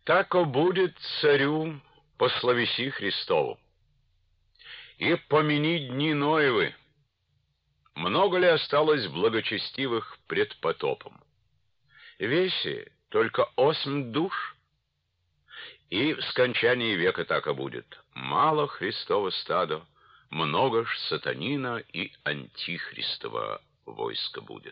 Тако будет царю по словеси Христову. И помяни дни Ноевы. Много ли осталось благочестивых пред потопом? Веси только 8 душ. И в скончании века тако будет. Мало Христово стадо, много ж сатанина и антихристова войска будет.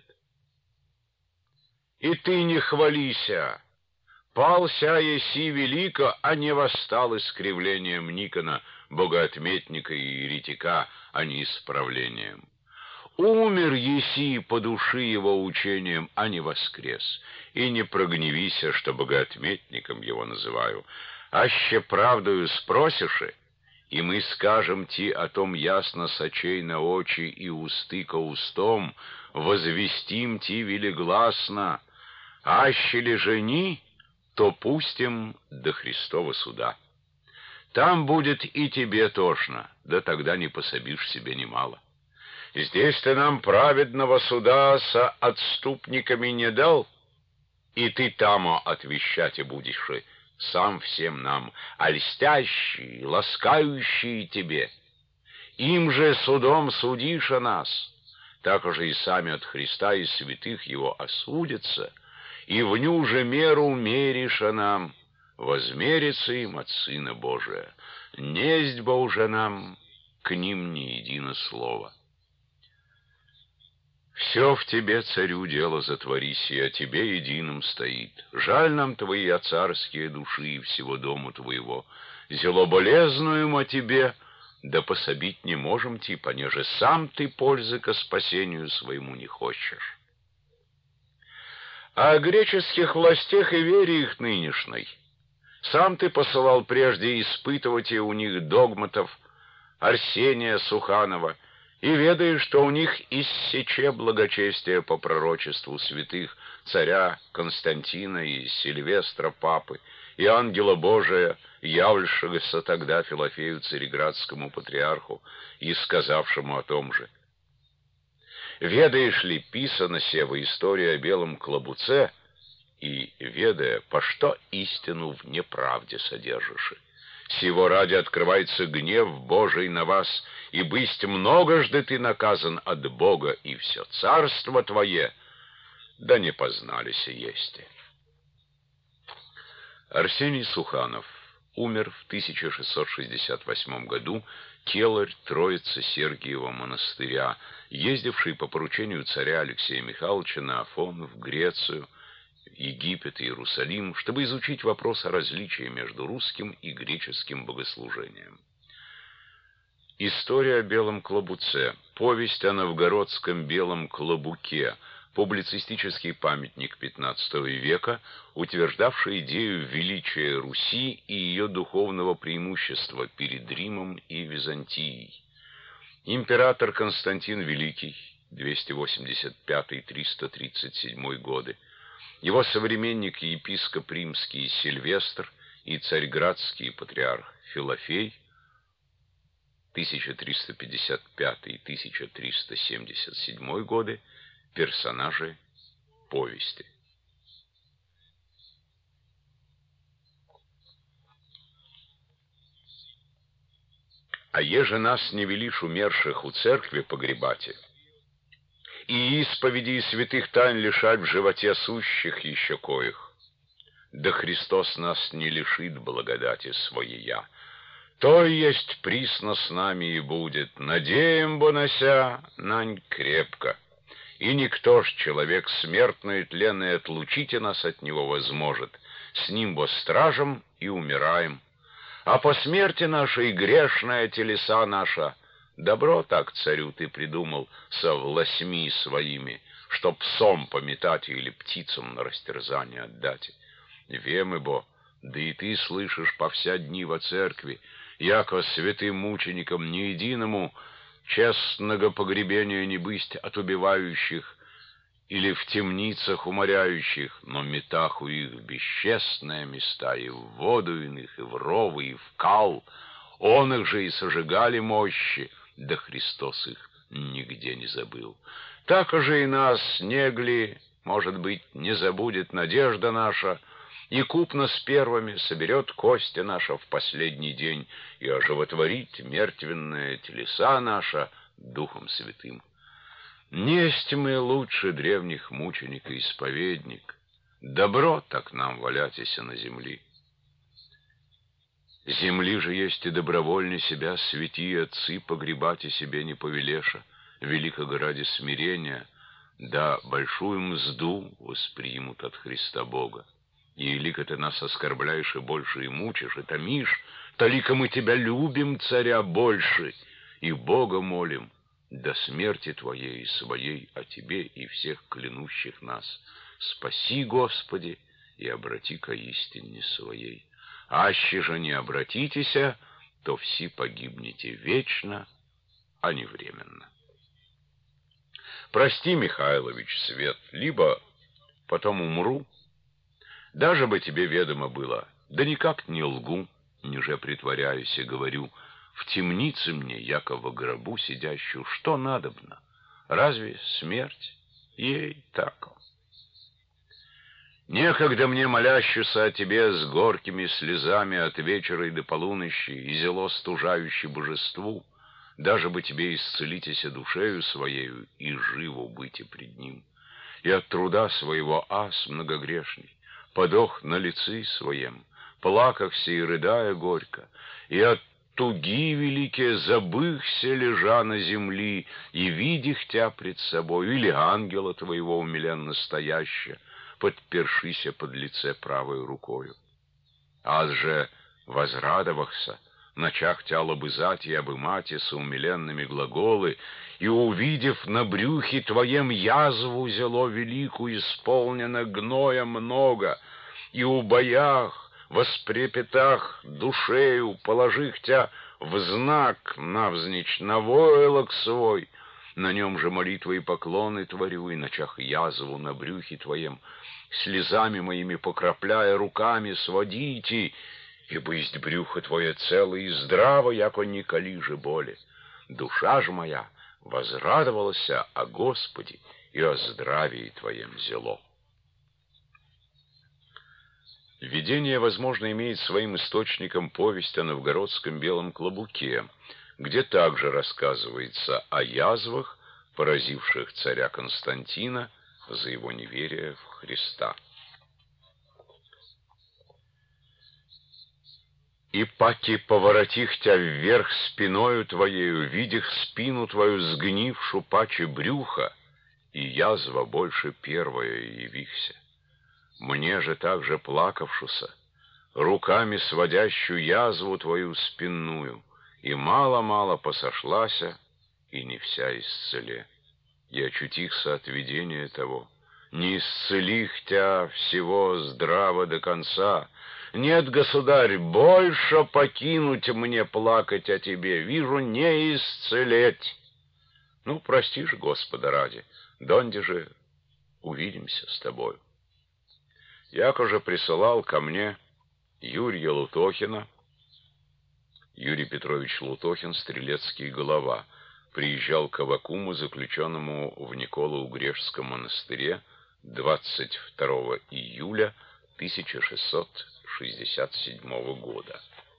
И ты не хвалися, пался еси велико, а не восстал искривлением Никона, богоотметника и еретика, а не исправлением. Умер еси по души его учением, а не воскрес. И не прогневися, что богоотметником его называю. Аще правдою спросиши, и мы скажем ти о том ясно с очей на очи и усты ко устом, возвестим ти велигласно. Аще ли жени, то пустим до Христова суда. Там будет и тебе тошно, да тогда не пособишь себе немало. Здесь ты нам праведного суда со отступниками не дал, и ты тамо отвещать и будешь сам всем нам, а льстящие, ласкающие тебе. Им же судом судишь о нас, так же и сами от Христа и святых его осудятся, и в ню же меру меришь о нам, возмерится им от Сына Божия. Несть бы уже нам к ним ни едино слово. Все в тебе, царю, дело затворись, и о тебе единым стоит. Жаль нам твои царские души и всего дому твоего. Зело болезнуем о тебе, да пособить не можем ти, понеже сам ты пользы ко спасению своему не хочешь. О греческих властях и вере их нынешней. Сам ты посылал прежде испытывать и у них догматов Арсения Суханова, и ведаешь, что у них иссече благочестие по пророчеству святых царя Константина и Сильвестра Папы, и ангела Божия, являвшегося тогда Филофею Цареградскому патриарху и сказавшему о том же. Ведаешь ли, писано се во истории о белом клобуце, и, ведая, по что истину в неправде содержишь. Сего ради открывается гнев Божий на вас, и бысть многожды ты наказан от Бога, и все царство твое, да не познались есть. Арсений Суханов умер в 1668 году, келарь Троицы-Сергиева монастыря, ездивший по поручению царя Алексея Михайловича на Афон, в Грецию, Египет и Иерусалим, чтобы изучить вопрос о различии между русским и греческим богослужением. История о белом клобуце, повесть о новгородском белом клобуке, публицистический памятник XV века, утверждавший идею величия Руси и ее духовного преимущества перед Римом и Византией. Император Константин Великий, 285-337 годы, его современник и епископ римский Сильвестр и царьградский патриарх Филофей, 1355-1377 годы, персонажи повести. А еже нас не велишь умерших у церкви погребате, и исповеди святых тайн лишать в животе сущих еще коих, да Христос нас не лишит благодати своея. То есть присно с нами и будет, надеем бо нося нань крепко, и никто ж, человек смертный и тленный, отлучите нас от него возможет, с ним бо стражем и умираем. А по смерти нашей грешная телеса наша, добро так, царю, ты придумал со властьми своими, чтоб псом пометать или птицам на растерзание отдать. Вемы бо, да и ты слышишь по вся дни во церкви, яко святым мученикам ни единому честного погребения не бысть от убивающих или в темницах уморяющих, но метах у их бесчестные места, и в воду иных, и в ровы, и в кал, он их же и сожигали мощи, да Христос их нигде не забыл. Так же и нас, негли, может быть, не забудет надежда наша, и купно с первыми соберет кости наша в последний день и оживотворит мертвенные телеса наша Духом Святым. Несть мы лучше древних мученик и исповедник, добро так нам валятися на земли. Земли же есть и добровольно себя святие отцы погребать и себе не повелеша, великого ради смирения, да большую мзду воспримут от Христа Бога. И лика ты нас оскорбляешь и больше и мучишь, и томишь, толика мы тебя любим, царя, больше, и Бога молим, до смерти твоей и своей, о тебе и всех клянущих нас. Спаси, Господи, и обрати ко истине своей. Аще же не обратитеся, то все погибнете вечно, а не временно. Прости, Михайлович, свет, либо потом умру. Даже бы тебе ведомо было, да никак не лгу, ниже притворяюсь и говорю, в темнице мне, яко во гробу сидящую, что надобно? Разве смерть? Ей так. Некогда мне молящуся о тебе с горькими слезами от вечера и до полуночи, и зело стужающий божеству, даже бы тебе исцелитеся душею своею и живо быть и пред ним, и от труда своего ас многогрешный, подох на лице своем, плакахся и рыдая горько, и от туги великие забыхся лежа на земли, и видих тя пред собой, или ангела твоего умиленно стоящего, подпершися под лице правой рукою. Аз же возрадовахся, начах тя лобызать и обымати с умиленными глаголы, и, увидев на брюхе твоем язву зело великую, исполнено гноя много, и у боях, воспрепетах душею, положих тя в знак навзничь на войлок свой, на нем же молитвы и поклоны творю, и начах язву на брюхе твоем, слезами моими покропляя, руками сводите, ибо есть брюхо твое целое и здраво, яко николи же боли. Душа ж моя возрадовалася о Господе и о здравии твоем зело. Видение, возможно, имеет своим источником повесть о новгородском белом клобуке, где также рассказывается о язвах, поразивших царя Константина за его неверие в Христа. «И паки поворотих тя вверх спиною твоею, видих спину твою сгнившу паче брюха, и язва больше первая явихся. Мне же также плакавшуся, руками сводящую язву твою спинную, и мало-мало посошлася, и не вся исцеле. И очутихся от видения того, не исцелих тя всего здраво до конца. Нет, государь, больше покинуть мне плакать о тебе, вижу, не исцелеть. Ну, прости же, Господа ради, донде же увидимся с тобою. Яко же присылал ко мне Юрия Лутохина, Юрий Петрович Лутохин, стрелецкий голова, приезжал к Аввакуму, заключенному в Николо-Угрешском монастыре 22 июля 1667 года.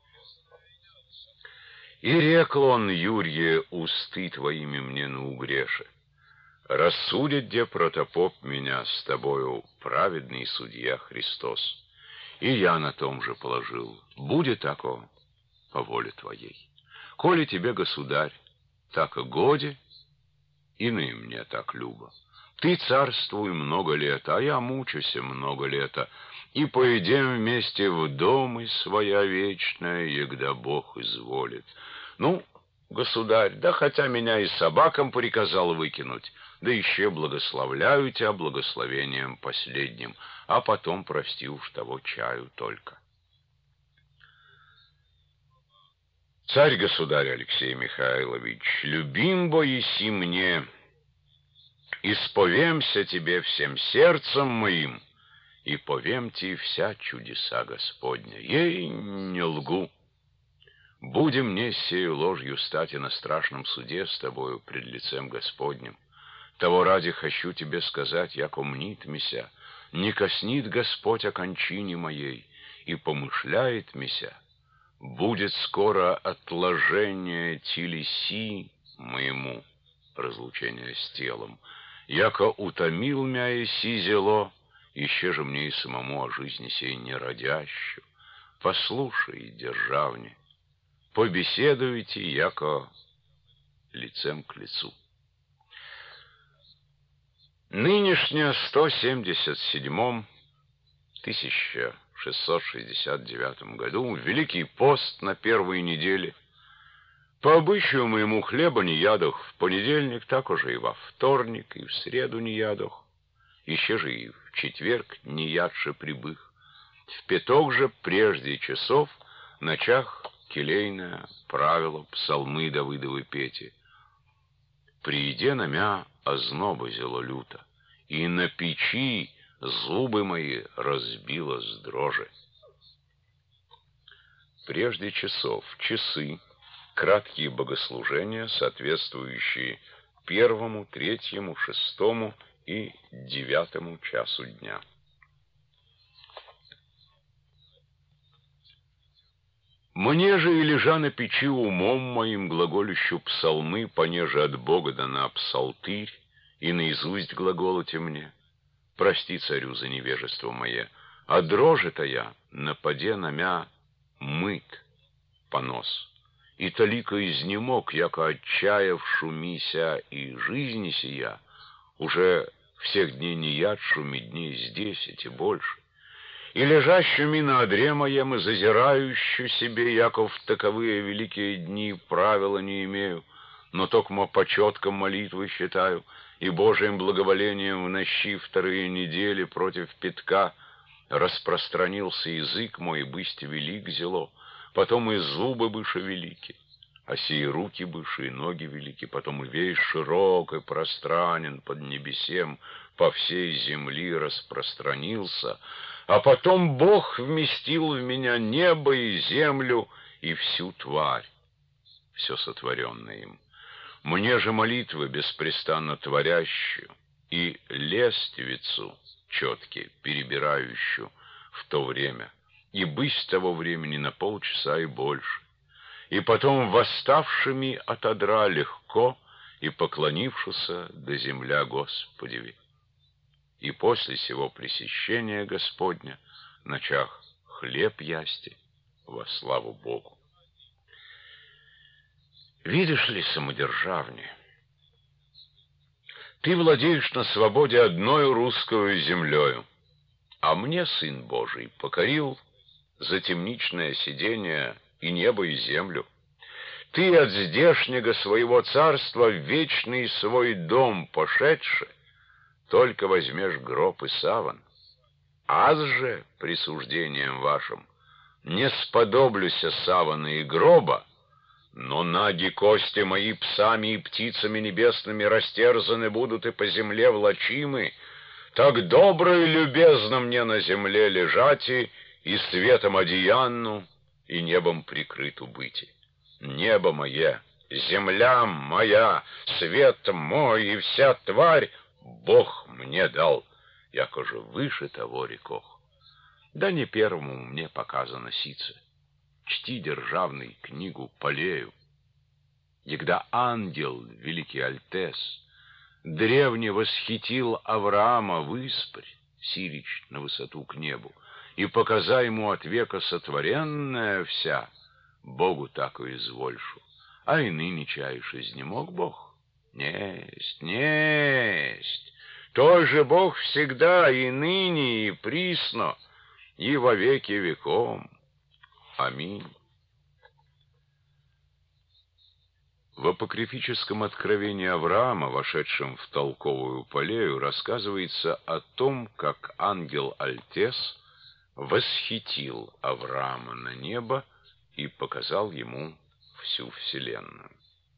И рекл он, Юрье, усты твоими мне на Угреше: рассудит где протопоп меня с тобою, праведный судья Христос. И я на том же положил: будет тако по воле твоей. Коли тебе, государь, так и годе, иные мне так любо. Ты царствуй много лет, а я мучуся много лета, и поедем вместе в дом и своя вечная, егда Бог изволит. Ну, государь, да хотя меня и собакам приказал выкинуть, да еще благословляю тебя благословением последним, а потом прости уж того чаю только. Царь-государь Алексей Михайлович, любим бо еси мне, исповемся тебе всем сердцем моим, и повем тебе вся чудеса Господня. Ей не лгу. Будем мне сею ложью стать и на страшном суде с тобою пред лицем Господним. Того ради хочу тебе сказать, яко мнит мися, не коснит Господь о кончине моей, и помышляет мися, будет скоро отложение телеси моему, разлучение с телом, яко утомил мя еси зело, еще же мне и самому о жизни сей не родящу. Послушай, державне, побеседуйте, яко лицем к лицу. Нынешнее 1669 году, Великий пост на первой неделе, по обычаю моему хлеба не ядох в понедельник, так уже и во вторник, и в среду не ядох, еще же и в четверг не ядше прибых, в пяток же прежде часов начах келейное правило псалмы Давыдовой пети. Прииде на мя озноба зело люто, и на печи зубы мои разбило с дрожи. Прежде часов часы, краткие богослужения, соответствующие 1, 3, 6 и 9 часу дня. Мне же и лежа на печи умом моим глаголющу псалмы, понеже от Бога дана псалтырь, и наизусть глаголоте мне. Прости царю за невежество мое, а дрожи-то я нападе на мя мыт понос. И толико изнемог, яко отчаявшу мися и жизни сия, уже всех дней не ядшу ми дней с 10 и больше. И лежащими на одре моем, и зазирающую себе, яко в таковые великие дни правила не имею, но токмо почетком молитвы считаю, и Божиим благоволением в нощи вторые недели против пятка распространился язык мой, бысть велик зело, потом и зубы быше велики, а сии руки быше и ноги велики, потом и весь широк и пространен под небесем, по всей земли распространился, а потом Бог вместил в меня небо и землю и всю тварь, все сотворенное им. Мне же молитвы беспрестанно творящую и лествицу четки перебирающую в то время, и быть с того времени на полчаса и больше, и потом восставшими от одра легко и поклонившися до земля Господеви. И после сего пресещения Господня начах хлеб ясти во славу Богу. Видишь ли, самодержавне, ты владеешь на свободе одною русскою землею, а мне, Сын Божий, покорил за темничное сидение и небо, и землю. Ты от здешнего своего царства в вечный свой дом пошедше, только возьмешь гроб и саван. Аз же присуждением вашим не сподоблюся савана и гроба, но наги кости мои псами и птицами небесными растерзаны будут и по земле влачимы, так добро и любезно мне на земле лежать и светом одеянну, и небом прикрыту быти. Небо мое, земля моя, свет мой и вся тварь Бог мне дал, яко же выше того рекох. Да не первому мне показано сице. Чти державный книгу Полею. Егда ангел, великий Альтес, древне восхитил Авраама выспрь, сирич на высоту к небу, и показа ему от века сотворенная вся, Богу тако извольшу, а и ныне чаешь изнемог Бог. Несть, несть, той же Бог всегда, и ныне, и присно, и во веки веком. Аминь. В апокрифическом откровении Авраама, вошедшем в толковую Полею, рассказывается о том, как ангел Альтес восхитил Авраама на небо и показал ему всю вселенную.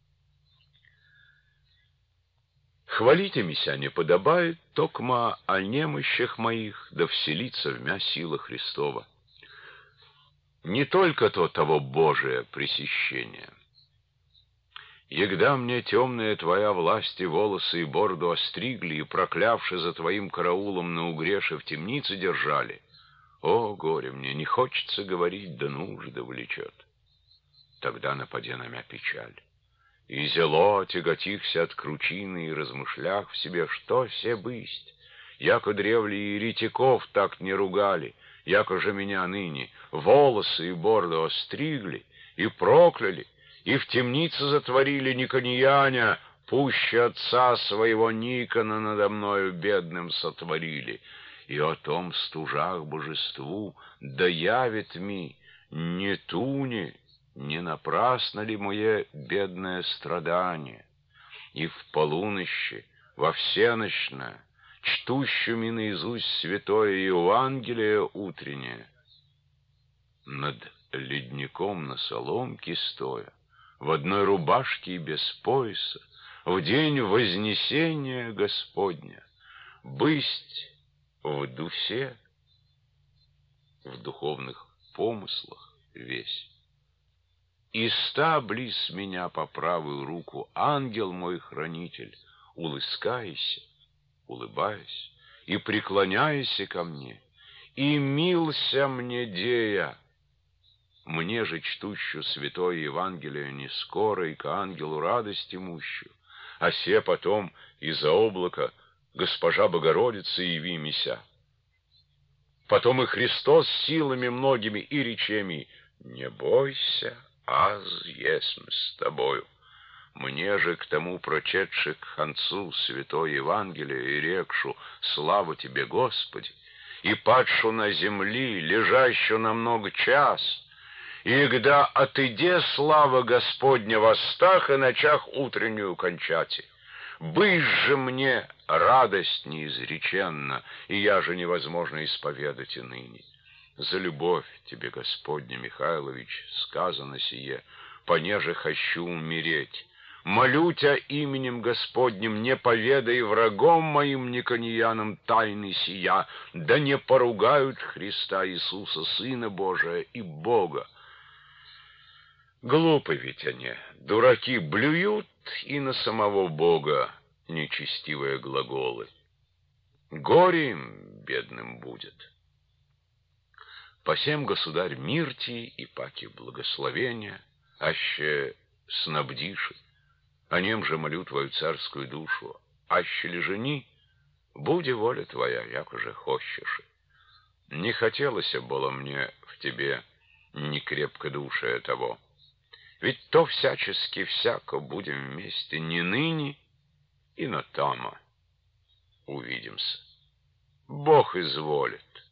Хвалите мися не подобает, токма о немощах моих, да вселится в мя сила Христова. Не только то того Божие пресещение, Егда мне темная твоя власть и волосы и бороду остригли, и, проклявши за твоим караулом на угреше, в темнице держали, о, горе мне, не хочется говорить, да нужда влечет. Тогда нападе на мя печаль. И зело тяготихся от кручины, и размышлях в себе, что все бысть. Яко древле еретиков так не ругали, яко же меня ныне волосы и бороду остригли, и прокляли, и в темнице затворили Никонияня, пуще отца своего Никона надо мною бедным сотворили. И о том стужах божеству да явит ми, не туне, не напрасно ли мое бедное страдание? И в полунощи, во всенощное, чтущими наизусть святое Евангелие утреннее, над ледником на соломке стоя, в одной рубашке и без пояса, в день вознесения Господня, бысть в дусе, в духовных помыслах весь. И ста близ меня по правую руку ангел мой хранитель, улыскайся, улыбаясь, и преклоняйся ко мне, и мился мне дея. Мне же, чтущу святое Евангелие, не скоро и к ангелу радость имущу, а се потом из-за облака Госпожа Богородица явимися. Потом и Христос силами многими и речами: «Не бойся, аз есмь с тобою». Мне же к тому прочедши к концу святое Евангелие и рекшу: «Слава тебе, Господи!» и падшу на земли, лежащу на много час, и когда отыде слава Господня во стах и ночах утреннюю кончати. Бысь же мне радость неизреченна, и я же невозможно исповедать и ныне. За любовь тебе, Господня Михайлович, сказано сие, понеже хочу умереть. Молю тебя именем Господним, не поведай врагом моим никоньянам тайны сия, да не поругают Христа Иисуса, Сына Божия и Бога. Глупы ведь они, дураки, блюют и на самого Бога нечестивые глаголы. Горе им, бедным, будет. Посем, государь, мир ти и паки благословения, аще снабдиши, о нем же молю твою царскую душу, аще ли жени, буди воля твоя, як уже хочешь. Не хотелось было мне в тебе ни крепко душия того. Ведь то всячески всяко будем вместе не ныне и на тама увидимся. Бог изволит.